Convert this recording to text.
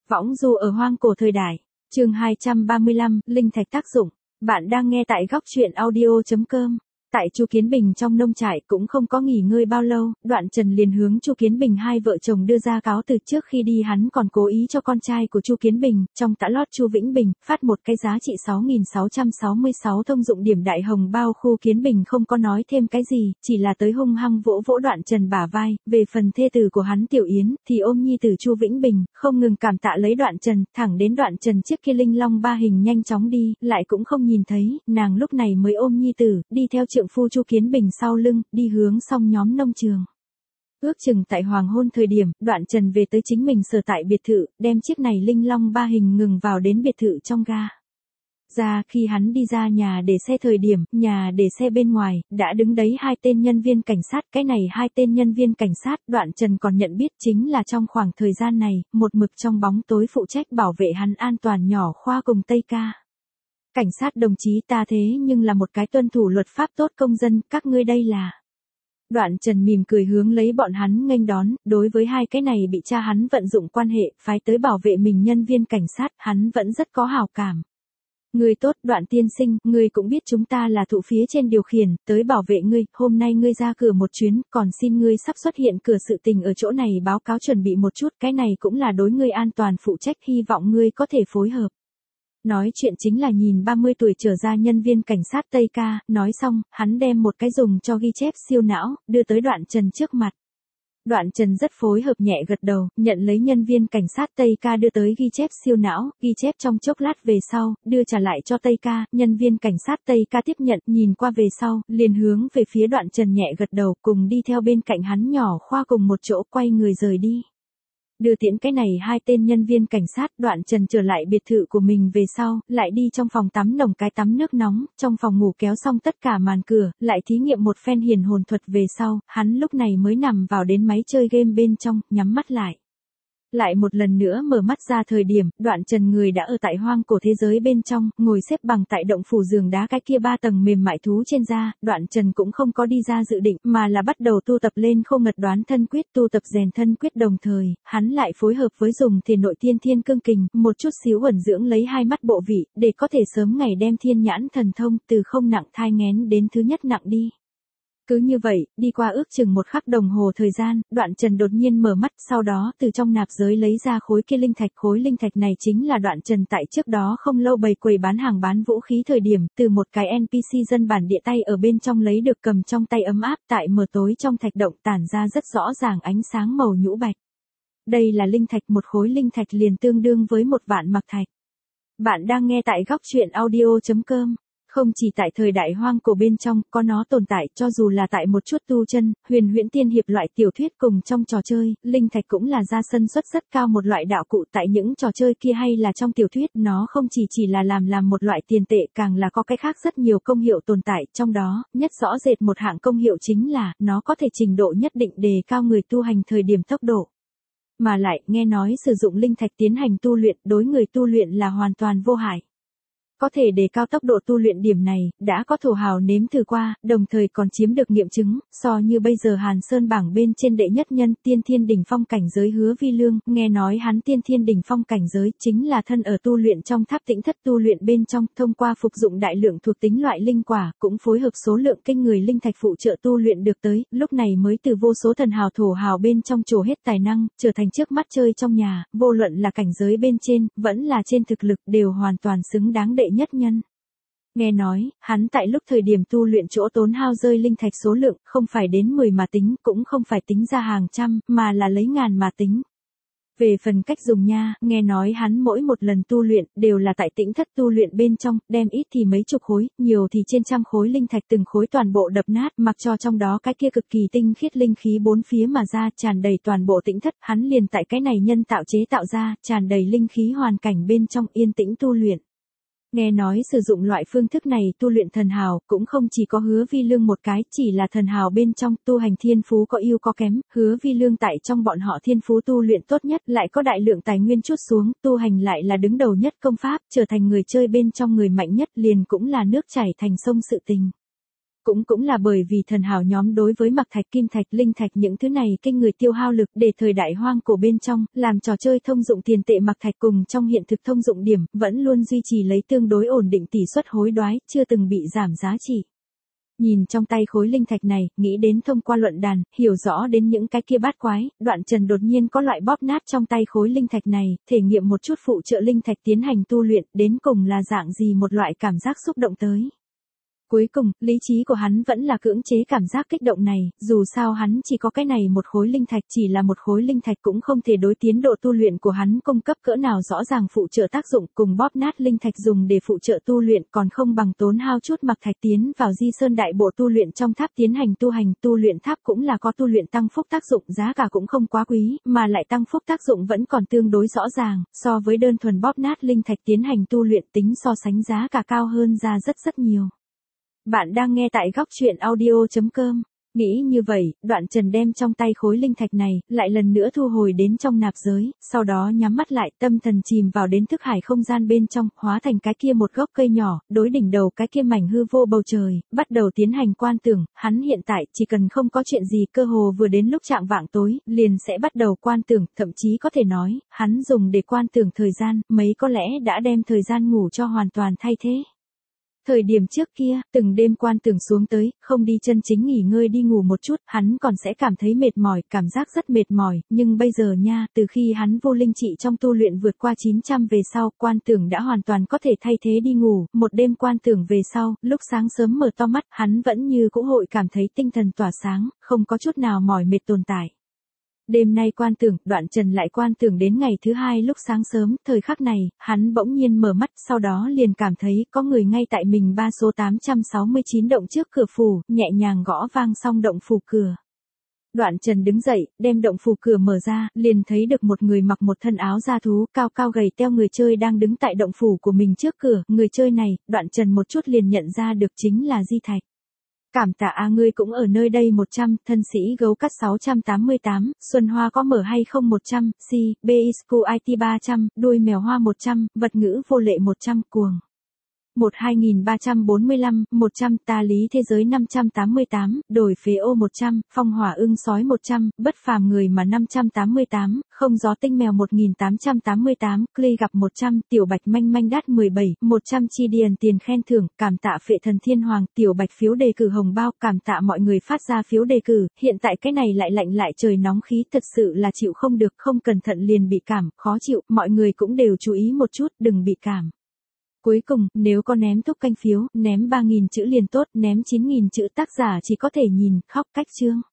Võng du ở hoang cổ thời đại. Chương 235, linh thạch tác dụng. Bạn đang nghe tại góc truyện audio.com. Tại Chu Kiến Bình trong nông trại cũng không có nghỉ ngơi bao lâu, Đoạn Trần liền hướng Chu Kiến Bình hai vợ chồng đưa ra cáo từ. Trước khi đi hắn còn cố ý cho con trai của Chu Kiến Bình, trong tã lót Chu Vĩnh Bình, phát một cái giá trị 6.666 thông dụng điểm đại hồng bao. Chu Kiến Bình không có nói thêm cái gì, chỉ là tới hung hăng vỗ vỗ Đoạn Trần bả vai. Về phần thê tử của hắn Tiểu Yến, thì ôm nhi tử Chu Vĩnh Bình, không ngừng cảm tạ lấy Đoạn Trần, thẳng đến Đoạn Trần chiếc kia linh long ba hình nhanh chóng đi, lại cũng không nhìn thấy, nàng lúc này mới ôm nhi tử, đi theo trượng phu Chu Kiến Bình sau lưng, đi hướng xong nhóm nông trường. Ước chừng tại hoàng hôn thời điểm, Đoạn Trần về tới chính mình sở tại biệt thự, đem chiếc này linh long ba hình ngừng vào đến biệt thự trong ga. Khi hắn đi ra nhà để xe thời điểm, nhà để xe bên ngoài, đã đứng đấy hai tên nhân viên cảnh sát. Cái này hai tên nhân viên cảnh sát, Đoạn Trần còn nhận biết chính là trong khoảng thời gian này, một mực trong bóng tối phụ trách bảo vệ hắn an toàn Nhỏ Khoa cùng Tây Ca. Cảnh sát đồng chí, ta thế nhưng là một cái tuân thủ luật pháp tốt công dân, các ngươi đây là. Đoạn Trần mỉm cười hướng lấy bọn hắn nghênh đón, đối với hai cái này bị cha hắn vận dụng quan hệ, phái tới bảo vệ mình nhân viên cảnh sát, hắn vẫn rất có hảo cảm. Ngươi tốt, Đoạn tiên sinh, ngươi cũng biết chúng ta là thụ phía trên điều khiển, tới bảo vệ ngươi, hôm nay ngươi ra cửa một chuyến, còn xin ngươi sắp xuất hiện cửa sự tình ở chỗ này báo cáo chuẩn bị một chút, cái này cũng là đối ngươi an toàn phụ trách, hy vọng ngươi có thể phối hợp. Nói chuyện chính là nhìn 30 tuổi trở ra nhân viên cảnh sát Tây Ca, nói xong, hắn đem một cái dùng cho ghi chép siêu não, đưa tới Đoạn Trần trước mặt. Đoạn Trần rất phối hợp nhẹ gật đầu, nhận lấy nhân viên cảnh sát Tây Ca đưa tới ghi chép siêu não, ghi chép trong chốc lát về sau, đưa trả lại cho Tây Ca, nhân viên cảnh sát Tây Ca tiếp nhận, nhìn qua về sau, liền hướng về phía Đoạn Trần nhẹ gật đầu, cùng đi theo bên cạnh hắn Nhỏ Khoa cùng một chỗ quay người rời đi. Đưa tiễn cái này hai tên nhân viên cảnh sát, Đoạn Trần trở lại biệt thự của mình về sau, lại đi trong phòng tắm nồng cái tắm nước nóng, trong phòng ngủ kéo xong tất cả màn cửa, lại thí nghiệm một phen hiền hồn thuật về sau, hắn lúc này mới nằm vào đến máy chơi game bên trong, nhắm mắt lại. Lại một lần nữa mở mắt ra thời điểm, Đoạn Trần người đã ở tại hoang cổ thế giới bên trong, ngồi xếp bằng tại động phủ giường đá cái kia 3 tầng mềm mại thú trên da. Đoạn Trần cũng không có đi ra dự định, mà là bắt đầu tu tập lên Khô Ngật Đoán Thân Quyết, tu tập rèn thân quyết đồng thời, hắn lại phối hợp với dùng Thiền Nội Tiên Thiên Cương Kình, một chút xíu ẩn dưỡng lấy hai mắt bộ vị, để có thể sớm ngày đem thiên nhãn thần thông, từ không nặng thai nghén đến thứ nhất nặng đi. Cứ như vậy, đi qua ước chừng một khắc đồng hồ thời gian, Đoạn Trần đột nhiên mở mắt, sau đó từ trong nạp giới lấy ra khối kia linh thạch. Khối linh thạch này chính là Đoạn Trần tại trước đó không lâu bày quầy bán hàng bán vũ khí thời điểm, từ một cái NPC dân bản địa tay ở bên trong lấy được, cầm trong tay ấm áp, tại mờ tối trong thạch động tản ra rất rõ ràng ánh sáng màu nhũ bạch. Đây là linh thạch, một khối linh thạch liền tương đương với 1 vạn mặc thạch. Bạn đang nghe tại góc truyện audio.com. Không chỉ tại thời đại hoang cổ bên trong, có nó tồn tại, cho dù là tại một chút tu chân, huyền huyễn tiên hiệp loại tiểu thuyết cùng trong trò chơi, linh thạch cũng là ra sân suất rất cao một loại đạo cụ. Tại những trò chơi kia hay là trong tiểu thuyết, nó không chỉ là làm một loại tiền tệ, càng là có cái khác rất nhiều công hiệu tồn tại, trong đó, nhất rõ rệt một hạng công hiệu chính là, nó có thể trình độ nhất định đề cao người tu hành thời điểm tốc độ. Mà lại, nghe nói sử dụng linh thạch tiến hành tu luyện, đối người tu luyện là hoàn toàn vô hại. Có thể đề cao tốc độ tu luyện, điểm này, đã có thổ hào nếm thử qua, đồng thời còn chiếm được nghiệm chứng, so như bây giờ Hàn Sơn bảng bên trên đệ nhất nhân, tiên thiên đỉnh phong cảnh giới Hứa Vi Lương, nghe nói hắn tiên thiên đỉnh phong cảnh giới, chính là thân ở tu luyện trong tháp Tĩnh Thất tu luyện bên trong, thông qua phục dụng đại lượng thuộc tính loại linh quả, cũng phối hợp số lượng kinh người linh thạch phụ trợ tu luyện được tới, lúc này mới từ vô số thần hào thổ hào bên trong trổ hết tài năng, trở thành trước mắt chơi trong nhà, vô luận là cảnh giới bên trên, vẫn là trên thực lực, đều hoàn toàn xứng đáng đệ nhất nhân. Nghe nói, hắn tại lúc thời điểm tu luyện chỗ tốn hao rơi linh thạch số lượng, không phải đến 10 mà tính, cũng không phải tính ra hàng trăm, mà là lấy ngàn mà tính. Về phần cách dùng nha, nghe nói hắn mỗi một lần tu luyện, đều là tại Tĩnh Thất tu luyện bên trong, đem ít thì mấy chục khối, nhiều thì trên trăm khối linh thạch từng khối toàn bộ đập nát, mặc cho trong đó cái kia cực kỳ tinh khiết linh khí bốn phía mà ra, tràn đầy toàn bộ Tĩnh Thất, hắn liền tại cái này nhân tạo chế tạo ra, tràn đầy linh khí hoàn cảnh bên trong yên tĩnh tu luyện. Nghe nói sử dụng loại phương thức này tu luyện thần hào, cũng không chỉ có Hứa Vi Lương một cái, chỉ là thần hào bên trong, tu hành thiên phú có ưu có kém, Hứa Vi Lương tại trong bọn họ thiên phú tu luyện tốt nhất, lại có đại lượng tài nguyên chút xuống, tu hành lại là đứng đầu nhất công pháp, trở thành người chơi bên trong người mạnh nhất, liền cũng là nước chảy thành sông sự tình. Cũng là bởi vì thần hào nhóm đối với mặc thạch, kim thạch, linh thạch những thứ này kinh người tiêu hao lực để thời đại hoang cổ bên trong, làm trò chơi thông dụng tiền tệ mặc thạch cùng trong hiện thực thông dụng điểm, vẫn luôn duy trì lấy tương đối ổn định tỷ suất hối đoái, chưa từng bị giảm giá trị. Nhìn trong tay khối linh thạch này, nghĩ đến thông qua luận đàn, hiểu rõ đến những cái kia bát quái, Đoạn Trần đột nhiên có loại bóp nát trong tay khối linh thạch này, thể nghiệm một chút phụ trợ linh thạch tiến hành tu luyện, đến cùng là dạng gì một loại cảm giác xúc động tới. Cuối cùng, lý trí của hắn vẫn là cưỡng chế cảm giác kích động này, dù sao hắn chỉ có cái này một khối linh thạch, chỉ là một khối linh thạch cũng không thể đối tiến độ tu luyện của hắn cung cấp cỡ nào rõ ràng phụ trợ tác dụng, cùng bóp nát linh thạch dùng để phụ trợ tu luyện còn không bằng tốn hao chút mặc thạch tiến vào Di Sơn Đại Bộ tu luyện trong tháp tiến hành tu luyện tháp cũng là có tu luyện tăng phúc tác dụng, giá cả cũng không quá quý, mà lại tăng phúc tác dụng vẫn còn tương đối rõ ràng, so với đơn thuần bóp nát linh thạch tiến hành tu luyện tính so sánh giá cả cao hơn ra rất nhiều. Bạn đang nghe tại góc chuyện audio.com. Nghĩ như vậy, Đoạn Trần đem trong tay khối linh thạch này, lại lần nữa thu hồi đến trong nạp giới, sau đó nhắm mắt lại, tâm thần chìm vào đến thức hải không gian bên trong, hóa thành cái kia một gốc cây nhỏ, đối đỉnh đầu cái kia mảnh hư vô bầu trời, bắt đầu tiến hành quan tưởng, hắn hiện tại chỉ cần không có chuyện gì cơ hồ vừa đến lúc chạng vạng tối, liền sẽ bắt đầu quan tưởng, thậm chí có thể nói, hắn dùng để quan tưởng thời gian, mấy có lẽ đã đem thời gian ngủ cho hoàn toàn thay thế. Thời điểm trước kia, từng đêm quan tưởng xuống tới, không đi chân chính nghỉ ngơi đi ngủ một chút, hắn còn sẽ cảm thấy mệt mỏi, cảm giác rất mệt mỏi, nhưng bây giờ nha, từ khi hắn vô linh trị trong tu luyện vượt qua 900 về sau, quan tưởng đã hoàn toàn có thể thay thế đi ngủ, một đêm quan tưởng về sau, lúc sáng sớm mở to mắt, hắn vẫn như cũ hội cảm thấy tinh thần tỏa sáng, không có chút nào mỏi mệt tồn tại. Đêm nay quan tưởng, Đoạn Trần lại quan tưởng đến ngày thứ hai lúc sáng sớm, thời khắc này, hắn bỗng nhiên mở mắt, sau đó liền cảm thấy có người ngay tại mình ba số 869 động trước cửa phủ, nhẹ nhàng gõ vang xong động phủ cửa. Đoạn Trần đứng dậy, đem động phủ cửa mở ra, liền thấy được một người mặc một thân áo da thú, cao cao gầy teo người chơi đang đứng tại động phủ của mình trước cửa, người chơi này, Đoạn Trần một chút liền nhận ra được chính là Di Thạch. Cảm tạ ngươi cũng ở nơi đây 100, thân sĩ gấu cắt 688, Xuân Hoa có mở hay không 100, si, Biscu IT 300, đuôi mèo hoa 100, vật ngữ vô lệ 100, cuồng. 12345, 100, ta lý thế giới 588, đổi phế ô 100, phong hỏa ưng sói 100, bất phàm người mà 588, không gió tinh mèo 1888, Cly gặp 100, tiểu bạch manh manh đát 17, 100 chi điền tiền khen thưởng, cảm tạ phệ thần thiên hoàng, tiểu bạch phiếu đề cử hồng bao, cảm tạ mọi người phát ra phiếu đề cử, hiện tại cái này lại lạnh lại trời nóng khí thật sự là chịu không được, không cẩn thận liền bị cảm, khó chịu, mọi người cũng đều chú ý một chút, đừng bị cảm. Cuối cùng, nếu có ném thúc canh phiếu, ném 3.000 chữ liền tốt, ném 9.000 chữ tác giả chỉ có thể nhìn, khóc cách chương.